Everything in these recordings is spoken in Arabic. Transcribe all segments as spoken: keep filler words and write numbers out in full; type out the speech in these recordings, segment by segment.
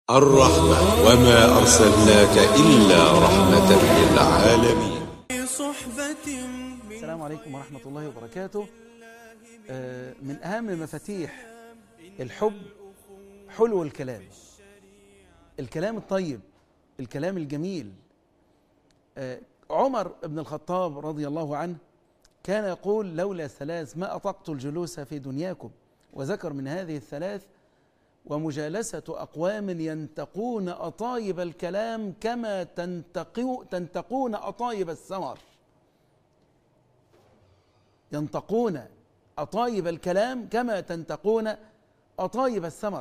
الرحمة وما أرسلناك إلا رحمة للعالمين. السلام عليكم ورحمة الله وبركاته. من أهم مفاتيح الحب حلو الكلام، الكلام الطيب، الكلام الجميل. عمر بن الخطاب رضي الله عنه كان يقول: لولا ثلاث ما أطقت الجلوس في دنياكم، وذكر من هذه الثلاث: ومجالسة أقوام ينتقون أطايب الكلام كما تنتقو تنتقون أطايب الثمر. ينتقون أطايب الكلام كما تنتقون أطايب الثمر.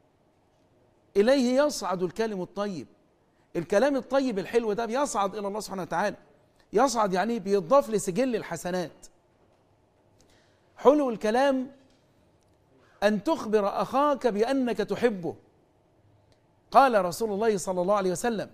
إليه يصعد الكلم الطيب، الكلام الطيب الحلو ده بيصعد إلى الله سبحانه وتعالى. يصعد يعني بيضاف لسجل الحسنات. حلو الكلام أن تخبر أخاك بأنك تحبه. قال رسول الله صلى الله عليه وسلم: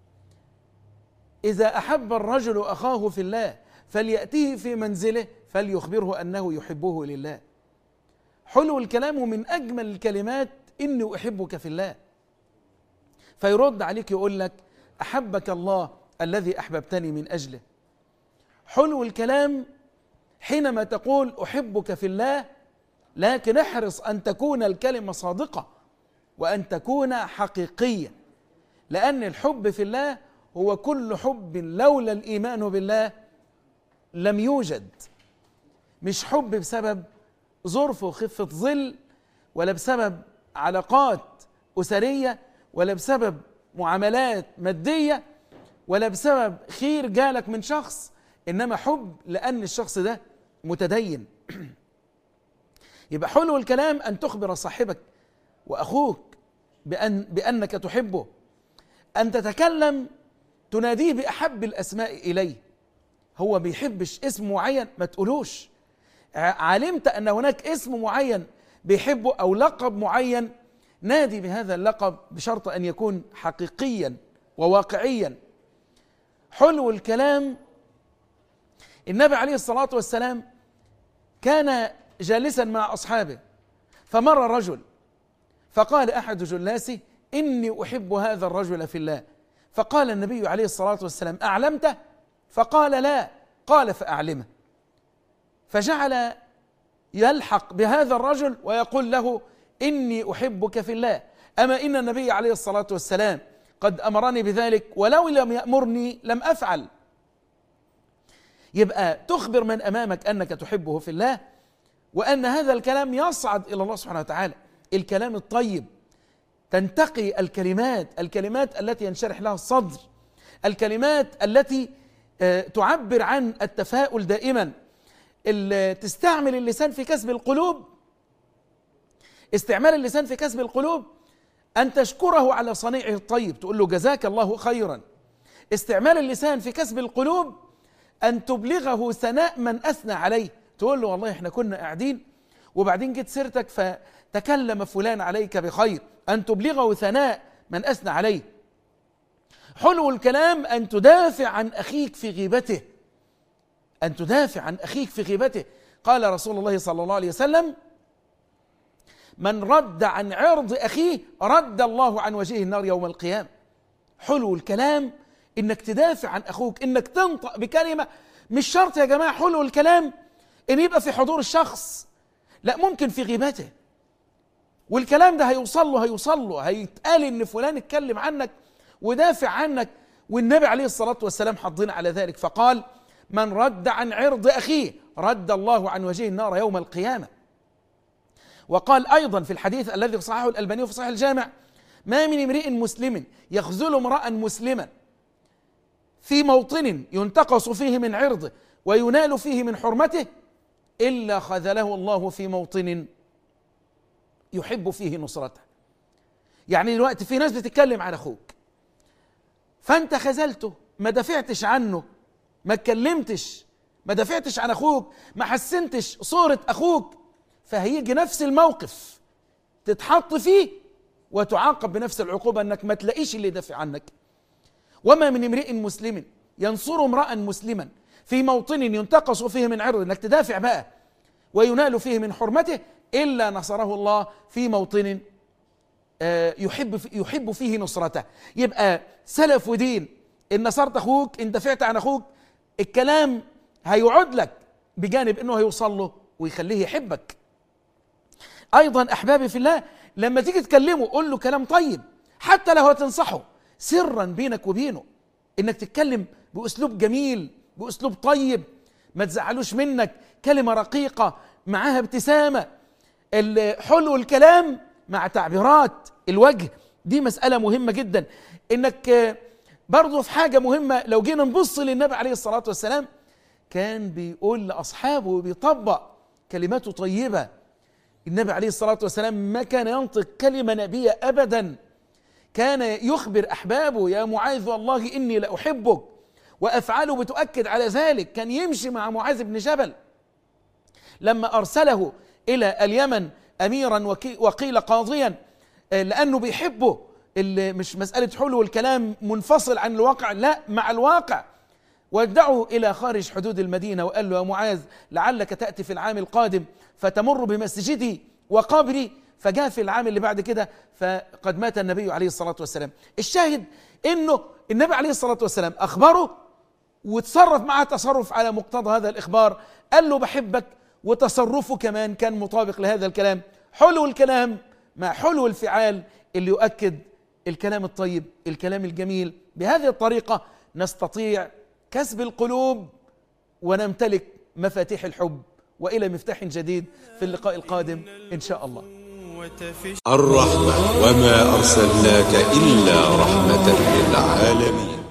إذا أحب الرجل أخاه في الله فليأتيه في منزله فليخبره أنه يحبه لله. حلو الكلام من أجمل الكلمات: إني أحبك في الله. فيرد عليك يقول لك: أحبك الله الذي أحببتني من أجله. حلو الكلام حينما تقول أحبك في الله، لكن احرص أن تكون الكلمة صادقة وأن تكون حقيقية، لأن الحب في الله هو كل حب لولا الإيمان بالله لم يوجد. مش حب بسبب ظرف وخفة ظل، ولا بسبب علاقات أسرية، ولا بسبب معاملات مادية، ولا بسبب خير جالك من شخص، إنما حب لأن الشخص ده متدين. يبقى حلو الكلام أن تخبر صاحبك وأخوك بأن بأنك تحبه، أن تتكلم تناديه بأحب الأسماء إليه. هو بيحبش اسم معين ما تقولوش. علمت أن هناك اسم معين بيحبه أو لقب معين، نادي بهذا اللقب بشرط أن يكون حقيقيا وواقعيا. حلو الكلام، النبي عليه الصلاة والسلام كان جالسا مع أصحابه، فمر رجل فقال أحد جلاسه: إني أحب هذا الرجل في الله. فقال النبي عليه الصلاة والسلام: أعلمته؟ فقال: لا. قال: فأعلمه. فجعل يلحق بهذا الرجل ويقول له: إني أحبك في الله، أما إن النبي عليه الصلاة والسلام قد أمرني بذلك، ولو لم يأمرني لم أفعل. يبقى تخبر من أمامك أنك تحبه في الله، وأن هذا الكلام يصعد إلى الله سبحانه وتعالى. الكلام الطيب، تنتقي الكلمات، الكلمات التي ينشرح لها الصدر، الكلمات التي تعبر عن التفاؤل دائما. تستعمل اللسان في كسب القلوب. استعمال اللسان في كسب القلوب أن تشكره على صنيعه الطيب، تقول له جزاك الله خيرا. استعمال اللسان في كسب القلوب أن تبلغه ثناء من أثنى عليه، تقول له والله احنا كنا قاعدين وبعدين جيت سيرتك فتكلم فلان عليك بخير، أن تبلغه ثناء من أثنى عليه. حلو الكلام أن تدافع عن أخيك في غيبته، أن تدافع عن أخيك في غيبته. قال رسول الله صلى الله عليه وسلم: من رد عن عرض أخيه رد الله عن وجهه النار يوم القيامة. حلو الكلام إنك تدافع عن أخوك، إنك تنطق بكلمة. مش شرط يا جماعة حلو الكلام إن يبقى في حضور الشخص، لا، ممكن في غيبته، والكلام ده هيوصل له هيوصل له هيتقال إن فلان اتكلم عنك ودافع عنك، والنبي عليه الصلاة والسلام حضنا على ذلك فقال: من رد عن عرض أخيه رد الله عن وجهه النار يوم القيامة. وقال أيضا في الحديث الذي صححه الألباني في صحيح الجامع: ما من امرئ مسلم يخذل امرأ مسلما في موطن ينتقص فيه من عرضه وينال فيه من حرمته إلا خذله الله في موطن يحب فيه نصرته. يعني دلوقتي في ناس بتتكلم عن أخوك، فأنت خذلته، ما دافعتش عنه، ما اتكلمتش، ما دافعتش عن أخوك، ما حسنتش صورة أخوك، فهيجي نفس الموقف تتحط فيه وتعاقب بنفس العقوبة، أنك ما تلاقيش اللي يدافع عنك. وما من امرئ مسلم ينصر امرأ مسلما في موطن ينتقص فيه من عرضه، انك تدافع بقى، وينال فيه من حرمته، إلا نصره الله في موطن يحب يحب فيه نصرته. يبقى سلف ودين، إن نصرت أخوك، إن دافعت عن أخوك، الكلام هيعود لك بجانب إنه هيوصل له ويخليه يحبك. أيضا أحبابي في الله، لما تيجي تكلمه قول له كلام طيب، حتى لو هتنصحه سرا بينك وبينه، إنك تتكلم بأسلوب جميل، بأسلوب طيب، ما تزعلوش منك، كلمة رقيقة معاها ابتسامة. حلو الكلام مع تعبيرات الوجه، دي مسألة مهمة جدا. إنك برضو في حاجة مهمة، لو جينا نبص للنبي عليه الصلاة والسلام، كان بيقول لأصحابه وبيطبق كلماته طيبة. النبي عليه الصلاة والسلام ما كان ينطق كلمة نبية أبدا، كان يخبر أحبابه: يا معاذ والله إني لأحبك، وأفعاله بتؤكد على ذلك. كان يمشي مع معاذ بن جبل لما أرسله إلى اليمن أميرا وقيل قاضيا، لأنه بيحبه. مش مسألة حلو الكلام منفصل عن الواقع، لا، مع الواقع. ودعه إلى خارج حدود المدينة وقال له: يا معاذ لعلك تأتي في العام القادم فتمر بمسجدي وقبري. فجاء في العام اللي بعد كده فقد مات النبي عليه الصلاة والسلام. الشاهد إنه النبي عليه الصلاة والسلام أخبره وتصرف معه تصرف على مقتضى هذا الإخبار، قال له بحبك، وتصرفه كمان كان مطابق لهذا الكلام. حلو الكلام مع حلو الفعال اللي يؤكد الكلام الطيب، الكلام الجميل. بهذه الطريقة نستطيع كسب القلوب ونمتلك مفاتيح الحب. وإلى مفتاح جديد في اللقاء القادم إن شاء الله. الرحمة، وما أرسلناك إلا رحمة للعالمين.